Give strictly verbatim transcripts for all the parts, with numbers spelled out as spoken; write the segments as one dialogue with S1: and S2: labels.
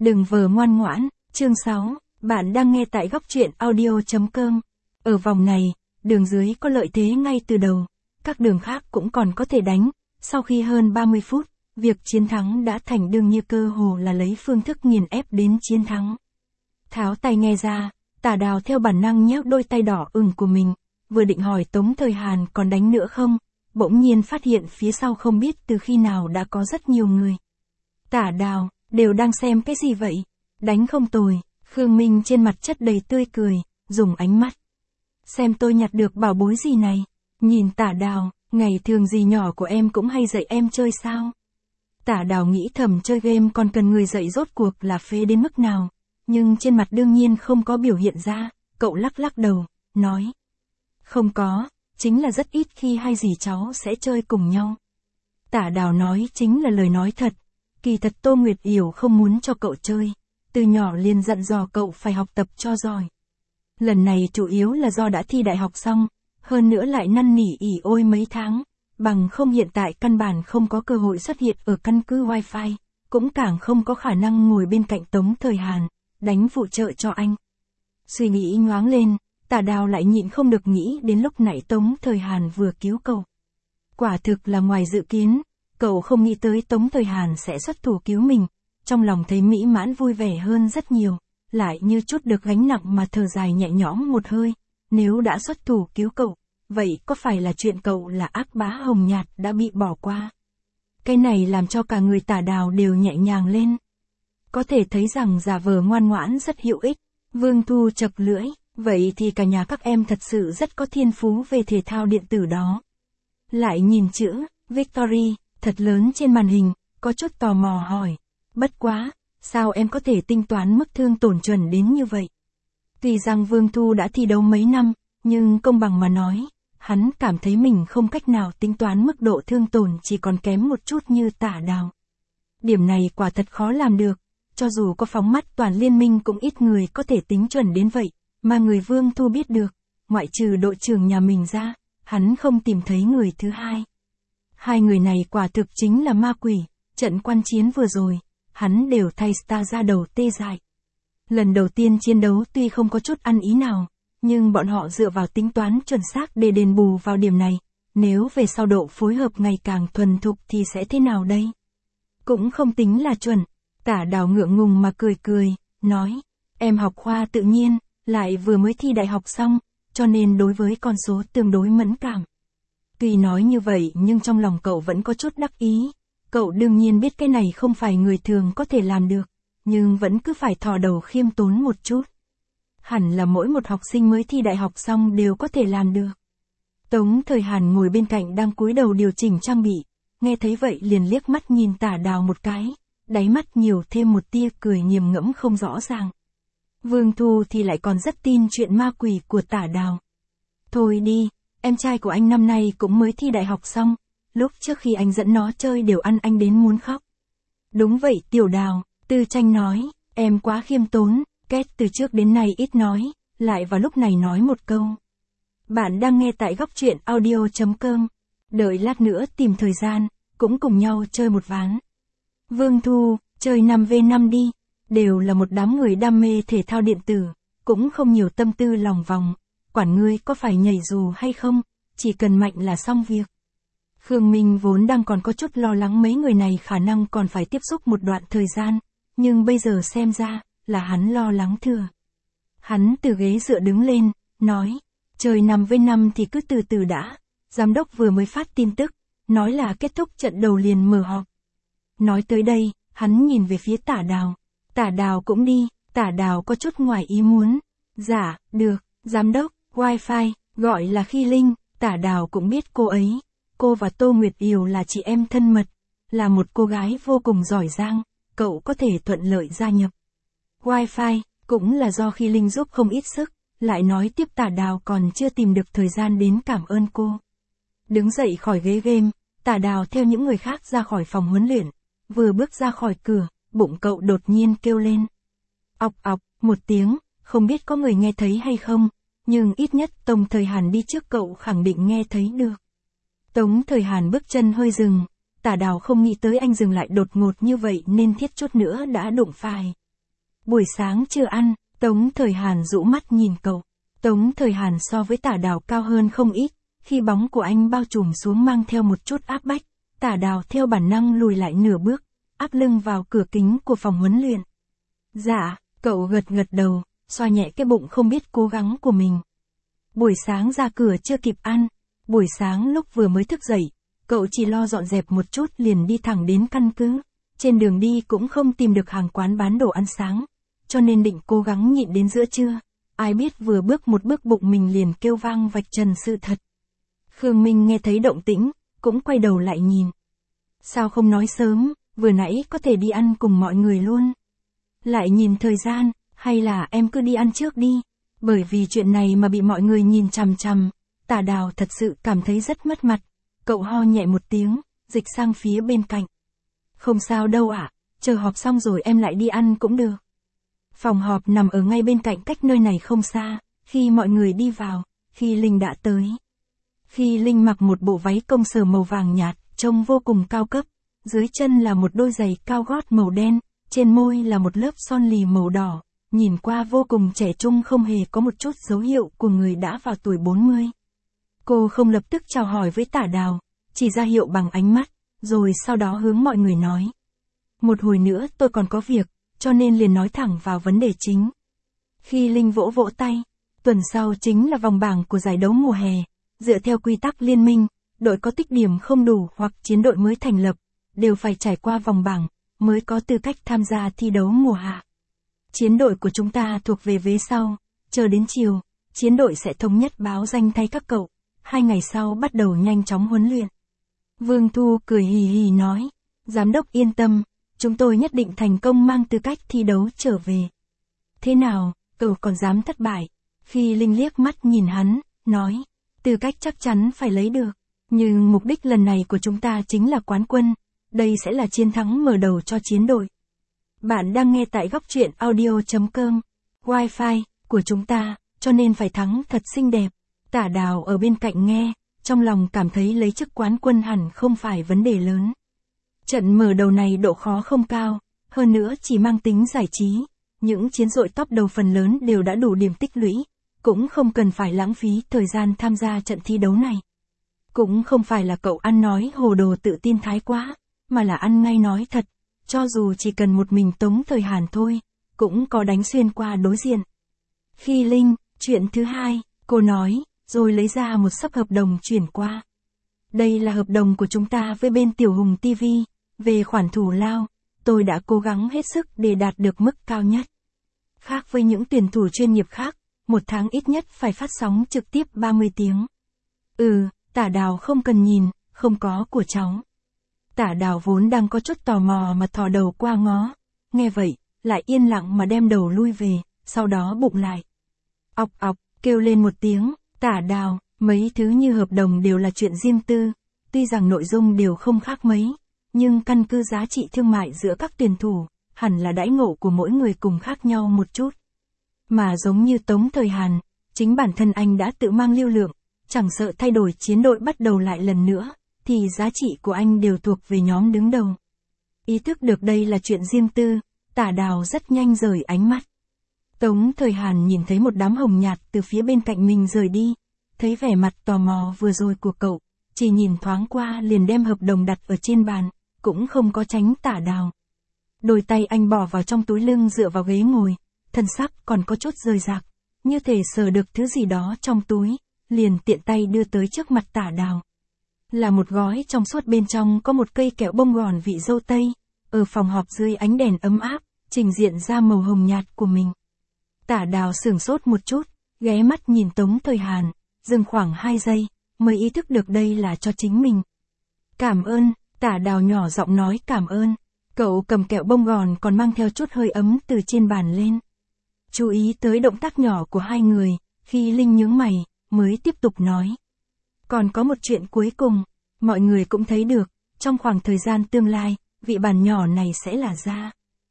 S1: Đừng vờ ngoan ngoãn, chương sáu, bạn đang nghe tại góc truyện audio.com. Ở vòng này, đường dưới có lợi thế ngay từ đầu, các đường khác cũng còn có thể đánh, sau khi hơn ba mươi phút, việc chiến thắng đã thành đương như cơ hồ là lấy phương thức nghiền ép đến chiến thắng. Tháo tai nghe ra, Tả Đào theo bản năng nhéo đôi tay đỏ ửng của mình, vừa định hỏi Tống Thời Hàn còn đánh nữa không, bỗng nhiên phát hiện phía sau không biết từ khi nào đã có rất nhiều người. Tả Đào, đều đang xem cái gì vậy? Đánh không tồi, Khương Minh trên mặt chất đầy tươi cười, dùng ánh mắt. Xem tôi nhặt được bảo bối gì này, nhìn Tả Đào, ngày thường gì nhỏ của em cũng hay dạy em chơi sao? Tả Đào nghĩ thầm chơi game còn cần người dạy rốt cuộc là phế đến mức nào, nhưng trên mặt đương nhiên không có biểu hiện ra, cậu lắc lắc đầu, nói. Không có, chính là rất ít khi hai dì cháu sẽ chơi cùng nhau. Tả Đào nói chính là lời nói thật, kỳ thật Tô Nguyệt Yểu không muốn cho cậu chơi, từ nhỏ liền dặn dò cậu phải học tập cho giỏi. Lần này chủ yếu là do đã thi đại học xong, hơn nữa lại năn nỉ ỉ ôi mấy tháng, bằng không hiện tại căn bản không có cơ hội xuất hiện ở căn cứ Wi-Fi, cũng càng không có khả năng ngồi bên cạnh Tống Thời Hàn, đánh phụ trợ cho anh. Suy nghĩ nhoáng lên, Tả Đào lại nhịn không được nghĩ đến lúc nãy Tống Thời Hàn vừa cứu cậu. Quả thực là ngoài dự kiến, cậu không nghĩ tới Tống Thời Hàn sẽ xuất thủ cứu mình, trong lòng thấy mỹ mãn vui vẻ hơn rất nhiều, lại như chút được gánh nặng mà thở dài nhẹ nhõm một hơi, nếu đã xuất thủ cứu cậu, vậy có phải là chuyện cậu là ác bá hồng nhạt đã bị bỏ qua? Cái này làm cho cả người Tả Đào đều nhẹ nhàng lên. Có thể thấy rằng giả vờ ngoan ngoãn rất hữu ích, Vương Thu chật lưỡi, vậy thì cả nhà các em thật sự rất có thiên phú về thể thao điện tử đó. Lại nhìn chữ, Victory, thật lớn trên màn hình, có chút tò mò hỏi, bất quá, sao em có thể tính toán mức thương tổn chuẩn đến như vậy? Tuy rằng Vương Thu đã thi đấu mấy năm, nhưng công bằng mà nói, hắn cảm thấy mình không cách nào tính toán mức độ thương tổn chỉ còn kém một chút như Tả Đào. Điểm này quả thật khó làm được, cho dù có phóng mắt toàn liên minh cũng ít người có thể tính chuẩn đến vậy, mà người Vương Thu biết được, ngoại trừ đội trưởng nhà mình ra, hắn không tìm thấy người thứ hai. Hai người này quả thực chính là ma quỷ, trận quan chiến vừa rồi, hắn đều thay Star ra đầu tê dại. Lần đầu tiên chiến đấu tuy không có chút ăn ý nào, nhưng bọn họ dựa vào tính toán chuẩn xác để đền bù vào điểm này, nếu về sau độ phối hợp ngày càng thuần thục thì sẽ thế nào đây? Cũng không tính là chuẩn, Tả Đào ngượng ngùng mà cười cười, nói, em học khoa tự nhiên, lại vừa mới thi đại học xong, cho nên đối với con số tương đối mẫn cảm. Tuy nói như vậy nhưng trong lòng cậu vẫn có chút đắc ý, cậu đương nhiên biết cái này không phải người thường có thể làm được, nhưng vẫn cứ phải thò đầu khiêm tốn một chút. Hẳn là mỗi một học sinh mới thi đại học xong đều có thể làm được. Tống Thời Hàn ngồi bên cạnh đang cúi đầu điều chỉnh trang bị, nghe thấy vậy liền liếc mắt nhìn Tả Đào một cái, đáy mắt nhiều thêm một tia cười nghiền ngẫm không rõ ràng. Vương Thu thì lại còn rất tin chuyện ma quỷ của Tả Đào. Thôi đi, em trai của anh năm nay cũng mới thi đại học xong, lúc trước khi anh dẫn nó chơi đều ăn anh đến muốn khóc. Đúng vậy Tiểu Đào, Tư Tranh nói, em quá khiêm tốn, Kết từ trước đến nay ít nói, lại vào lúc này nói một câu. Bạn đang nghe tại góc truyện audio.com, đợi lát nữa tìm thời gian, cũng cùng nhau chơi một ván. Vương Thu, chơi năm vs năm đi, đều là một đám người đam mê thể thao điện tử, cũng không nhiều tâm tư lòng vòng, quản ngươi có phải nhảy dù hay không, chỉ cần mạnh là xong việc. Khương Minh vốn đang còn có chút lo lắng mấy người này khả năng còn phải tiếp xúc một đoạn thời gian, nhưng bây giờ xem ra, là hắn lo lắng thừa. Hắn từ ghế dựa đứng lên, nói, chơi năm vs năm thì cứ từ từ đã, giám đốc vừa mới phát tin tức, nói là kết thúc trận đầu liền mở họp. Nói tới đây, hắn nhìn về phía Tả Đào, Tả Đào cũng đi, Tả Đào có chút ngoài ý muốn, dạ, được, giám đốc, Wi-Fi, gọi là Khi Linh, Tả Đào cũng biết cô ấy, cô và Tô Nguyệt Yểu là chị em thân mật, là một cô gái vô cùng giỏi giang, cậu có thể thuận lợi gia nhập. Wi-Fi, cũng là do Khi Linh giúp không ít sức, lại nói tiếp Tả Đào còn chưa tìm được thời gian đến cảm ơn cô. Đứng dậy khỏi ghế game, Tả Đào theo những người khác ra khỏi phòng huấn luyện, vừa bước ra khỏi cửa, bụng cậu đột nhiên kêu lên. Ọc ọc, một tiếng, không biết có người nghe thấy hay không, nhưng ít nhất Tống Thời Hàn đi trước cậu khẳng định nghe thấy được. Tống Thời Hàn bước chân hơi dừng, Tả Đào không nghĩ tới anh dừng lại đột ngột như vậy nên thiết chút nữa đã đụng phải. Buổi sáng chưa ăn, Tống Thời Hàn rũ mắt nhìn cậu. Tống Thời Hàn so với Tả Đào cao hơn không ít, khi bóng của anh bao trùm xuống mang theo một chút áp bách, Tả Đào theo bản năng lùi lại nửa bước, áp lưng vào cửa kính của phòng huấn luyện. Dạ, cậu gật gật đầu, xoa nhẹ cái bụng không biết cố gắng của mình. Buổi sáng ra cửa chưa kịp ăn, buổi sáng lúc vừa mới thức dậy, cậu chỉ lo dọn dẹp một chút liền đi thẳng đến căn cứ. Trên đường đi cũng không tìm được hàng quán bán đồ ăn sáng, cho nên định cố gắng nhịn đến giữa trưa. Ai biết vừa bước một bước bụng mình liền kêu vang vạch trần sự thật. Khương Minh nghe thấy động tĩnh, cũng quay đầu lại nhìn. Sao không nói sớm, vừa nãy có thể đi ăn cùng mọi người luôn. Lại nhìn thời gian, hay là em cứ đi ăn trước đi. Bởi vì chuyện này mà bị mọi người nhìn chằm chằm, Tả Đào thật sự cảm thấy rất mất mặt. Cậu ho nhẹ một tiếng, dịch sang phía bên cạnh. Không sao đâu ạ, chờ họp xong rồi em lại đi ăn cũng được. Phòng họp nằm ở ngay bên cạnh cách nơi này không xa. Khi mọi người đi vào, Khi Linh đã tới. Khi Linh mặc một bộ váy công sở màu vàng nhạt, trông vô cùng cao cấp. Dưới chân là một đôi giày cao gót màu đen, trên môi là một lớp son lì màu đỏ. Nhìn qua vô cùng trẻ trung, không hề có một chút dấu hiệu của người đã vào tuổi bốn mươi. Cô không lập tức chào hỏi với Tả Đào, chỉ ra hiệu bằng ánh mắt, rồi sau đó hướng mọi người nói. Một hồi nữa tôi còn có việc, cho nên liền nói thẳng vào vấn đề chính. Khi Linh vỗ vỗ tay, tuần sau chính là vòng bảng của giải đấu mùa hè. Dựa theo quy tắc liên minh, đội có tích điểm không đủ hoặc chiến đội mới thành lập, đều phải trải qua vòng bảng, mới có tư cách tham gia thi đấu mùa hạ. Chiến đội của chúng ta thuộc về vế sau, chờ đến chiều, chiến đội sẽ thống nhất báo danh thay các cậu, hai ngày sau bắt đầu nhanh chóng huấn luyện. Vương Thu cười hì hì nói, giám đốc yên tâm, chúng tôi nhất định thành công mang tư cách thi đấu trở về. Thế nào, cậu còn dám thất bại? Khi Linh liếc mắt nhìn hắn, nói, tư cách chắc chắn phải lấy được, nhưng mục đích lần này của chúng ta chính là quán quân, đây sẽ là chiến thắng mở đầu cho chiến đội. Bạn đang nghe tại góc truyện audio chấm com, Wi-Fi của chúng ta, cho nên phải thắng thật xinh đẹp. Tả Đào ở bên cạnh nghe, trong lòng cảm thấy lấy chức quán quân hẳn không phải vấn đề lớn. Trận mở đầu này độ khó không cao, hơn nữa chỉ mang tính giải trí, những chiến đội top đầu phần lớn đều đã đủ điểm tích lũy, cũng không cần phải lãng phí thời gian tham gia trận thi đấu này. Cũng không phải là cậu ăn nói hồ đồ tự tin thái quá, mà là ăn ngay nói thật, cho dù chỉ cần một mình Tống Thời Hàn thôi, cũng có đánh xuyên qua đối diện. Khi Linh, chuyện thứ hai, cô nói, rồi lấy ra một xấp hợp đồng chuyển qua. Đây là hợp đồng của chúng ta với bên Tiểu Hùng ti vi, về khoản thù lao, tôi đã cố gắng hết sức để đạt được mức cao nhất. Khác với những tuyển thủ chuyên nghiệp khác, một tháng ít nhất phải phát sóng trực tiếp ba mươi tiếng. Ừ, Tả Đào không cần nhìn, không có của cháu. Tả Đào vốn đang có chút tò mò mà thò đầu qua ngó, nghe vậy, lại yên lặng mà đem đầu lui về, sau đó bụng lại. Ọc ọc, kêu lên một tiếng, Tả Đào, mấy thứ như hợp đồng đều là chuyện riêng tư, tuy rằng nội dung đều không khác mấy, nhưng căn cứ giá trị thương mại giữa các tuyển thủ, hẳn là đãi ngộ của mỗi người cùng khác nhau một chút. Mà giống như Tống Thời Hàn, chính bản thân anh đã tự mang lưu lượng, chẳng sợ thay đổi chiến đội bắt đầu lại lần nữa, thì giá trị của anh đều thuộc về nhóm đứng đầu. Ý thức được đây là chuyện riêng tư, Tả Đào rất nhanh rời ánh mắt. Tống Thời Hàn nhìn thấy một đám hồng nhạt từ phía bên cạnh mình rời đi, thấy vẻ mặt tò mò vừa rồi của cậu, chỉ nhìn thoáng qua liền đem hợp đồng đặt ở trên bàn, cũng không có tránh Tả Đào. Đôi tay anh bỏ vào trong túi lưng dựa vào ghế ngồi, thân sắc còn có chút rời rạc, như thể sờ được thứ gì đó trong túi, liền tiện tay đưa tới trước mặt Tả Đào. Là một gói trong suốt, bên trong có một cây kẹo bông gòn vị dâu tây, ở phòng họp dưới ánh đèn ấm áp, trình diện ra màu hồng nhạt của mình. Tả Đào sửng sốt một chút, ghé mắt nhìn Tống Thời Hàn, dừng khoảng hai giây, mới ý thức được đây là cho chính mình. Cảm ơn, Tả Đào nhỏ giọng nói cảm ơn, cậu cầm kẹo bông gòn còn mang theo chút hơi ấm từ trên bàn lên. Chú ý tới động tác nhỏ của hai người, khi Linh nhướng mày, mới tiếp tục nói. Còn có một chuyện cuối cùng, mọi người cũng thấy được, trong khoảng thời gian tương lai, vị bản nhỏ này sẽ là ra.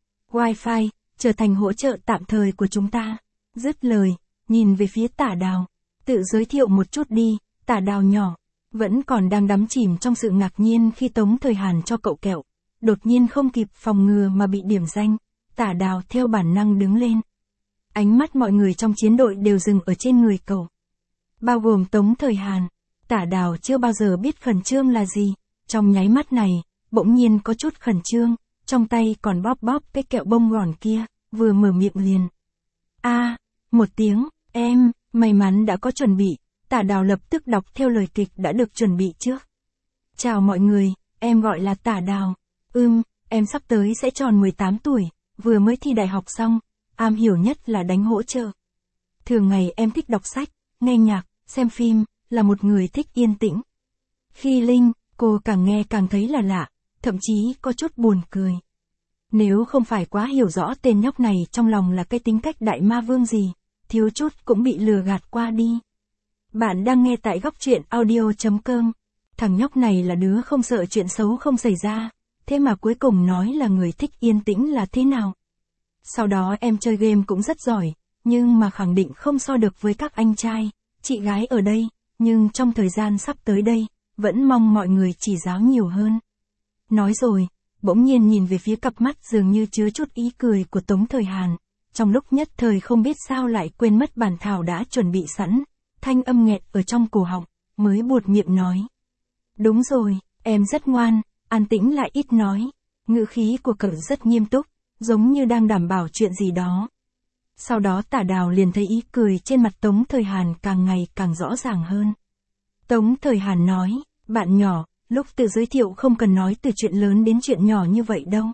S1: Wi-Fi, trở thành hỗ trợ tạm thời của chúng ta. Dứt lời, nhìn về phía Tả Đào. Tự giới thiệu một chút đi, Tả Đào nhỏ. Vẫn còn đang đắm chìm trong sự ngạc nhiên khi Tống Thời Hàn cho cậu kẹo. Đột nhiên không kịp phòng ngừa mà bị điểm danh. Tả Đào theo bản năng đứng lên. Ánh mắt mọi người trong chiến đội đều dừng ở trên người cậu. Bao gồm Tống Thời Hàn. Tả Đào chưa bao giờ biết khẩn trương là gì. Trong nháy mắt này, bỗng nhiên có chút khẩn trương, trong tay còn bóp bóp cái kẹo bông gòn kia, vừa mở miệng liền. A, à, một tiếng, em, may mắn đã có chuẩn bị. Tả Đào lập tức đọc theo lời kịch đã được chuẩn bị trước. Chào mọi người, em gọi là Tả Đào. Ừm, em sắp tới sẽ tròn mười tám tuổi, vừa mới thi đại học xong, am hiểu nhất là đánh hỗ trợ. Thường ngày em thích đọc sách, nghe nhạc, xem phim, là một người thích yên tĩnh. Khi Linh, cô càng nghe càng thấy là lạ, thậm chí có chút buồn cười. Nếu không phải quá hiểu rõ tên nhóc này trong lòng là cái tính cách đại ma vương gì, thiếu chút cũng bị lừa gạt qua đi. Bạn đang nghe tại góc truyện audio chấm com. Thằng nhóc này là đứa không sợ chuyện xấu không xảy ra, thế mà cuối cùng nói là người thích yên tĩnh là thế nào. Sau đó em chơi game cũng rất giỏi, nhưng mà khẳng định không so được với các anh trai, chị gái ở đây, nhưng trong thời gian sắp tới đây, vẫn mong mọi người chỉ giáo nhiều hơn. Nói rồi, bỗng nhiên nhìn về phía cặp mắt dường như chứa chút ý cười của Tống Thời Hàn, trong lúc nhất thời không biết sao lại quên mất bản thảo đã chuẩn bị sẵn, thanh âm nghẹt ở trong cổ họng, mới buột miệng nói. Đúng rồi, em rất ngoan, an tĩnh lại ít nói, ngữ khí của cậu rất nghiêm túc, giống như đang đảm bảo chuyện gì đó. Sau đó Tả Đào liền thấy ý cười trên mặt Tống Thời Hàn càng ngày càng rõ ràng hơn. Tống Thời Hàn nói, bạn nhỏ, lúc tự giới thiệu không cần nói từ chuyện lớn đến chuyện nhỏ như vậy đâu.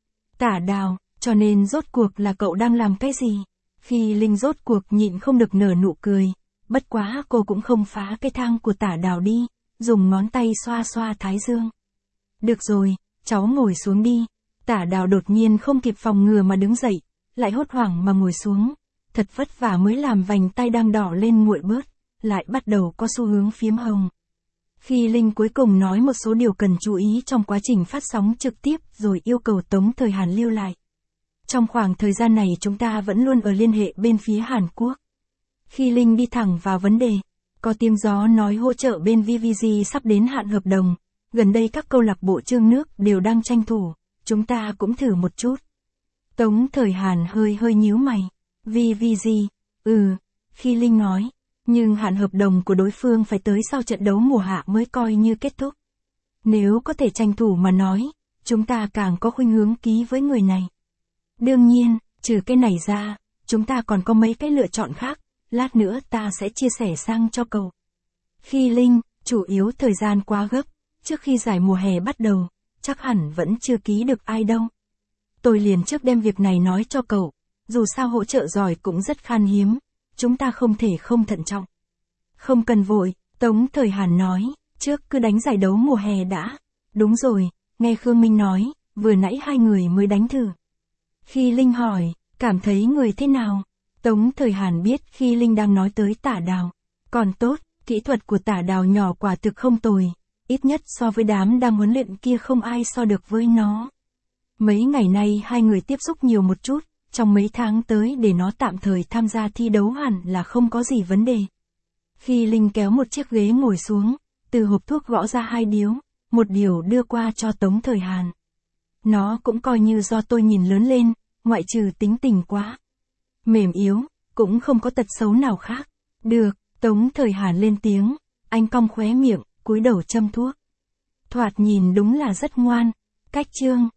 S1: Tả Đào, cho nên rốt cuộc là cậu đang làm cái gì? Khi Linh rốt cuộc nhịn không được nở nụ cười, bất quá cô cũng không phá cái thang của Tả Đào đi, dùng ngón tay xoa xoa thái dương. Được rồi, cháu ngồi xuống đi. Tả Đào đột nhiên không kịp phòng ngừa mà đứng dậy, lại hốt hoảng mà ngồi xuống, thật vất vả mới làm vành tay đang đỏ lên nguội bớt, lại bắt đầu có xu hướng phiếm hồng. Khi Linh cuối cùng nói một số điều cần chú ý trong quá trình phát sóng trực tiếp rồi yêu cầu Tống Thời Hàn lưu lại. Trong khoảng thời gian này chúng ta vẫn luôn ở liên hệ bên phía Hàn Quốc. Khi Linh đi thẳng vào vấn đề, có tiếng gió nói hỗ trợ bên vê vê giê sắp đến hạn hợp đồng, gần đây các câu lạc bộ trương nước đều đang tranh thủ, chúng ta cũng thử một chút. Tống Thời Hàn hơi hơi nhíu mày, vê vê giê, ừ, khi Linh nói, nhưng hạn hợp đồng của đối phương phải tới sau trận đấu mùa hạ mới coi như kết thúc. Nếu có thể tranh thủ mà nói, chúng ta càng có khuynh hướng ký với người này. Đương nhiên, trừ cái này ra, chúng ta còn có mấy cái lựa chọn khác, lát nữa ta sẽ chia sẻ sang cho cậu. Khi Linh, chủ yếu thời gian quá gấp, trước khi giải mùa hè bắt đầu, chắc hẳn vẫn chưa ký được ai đâu. Tôi liền trước đem việc này nói cho cậu, dù sao hỗ trợ giỏi cũng rất khan hiếm, chúng ta không thể không thận trọng. Không cần vội, Tống Thời Hàn nói, trước cứ đánh giải đấu mùa hè đã. Đúng rồi, nghe Khương Minh nói, vừa nãy hai người mới đánh thử. Khi Linh hỏi, cảm thấy người thế nào? Tống Thời Hàn biết khi Linh đang nói tới Tả Đào. Còn tốt, kỹ thuật của Tả Đào nhỏ quả thực không tồi, ít nhất so với đám đang huấn luyện kia không ai so được với nó. Mấy ngày nay hai người tiếp xúc nhiều một chút, trong mấy tháng tới để nó tạm thời tham gia thi đấu hẳn là không có gì vấn đề. Khi Linh kéo một chiếc ghế ngồi xuống, từ hộp thuốc gõ ra hai điếu, một điều đưa qua cho Tống Thời Hàn. Nó cũng coi như do tôi nhìn lớn lên, ngoại trừ tính tình quá mềm yếu, cũng không có tật xấu nào khác. Được, Tống Thời Hàn lên tiếng, anh cong khóe miệng, cúi đầu châm thuốc. Thoạt nhìn đúng là rất ngoan. Cách chương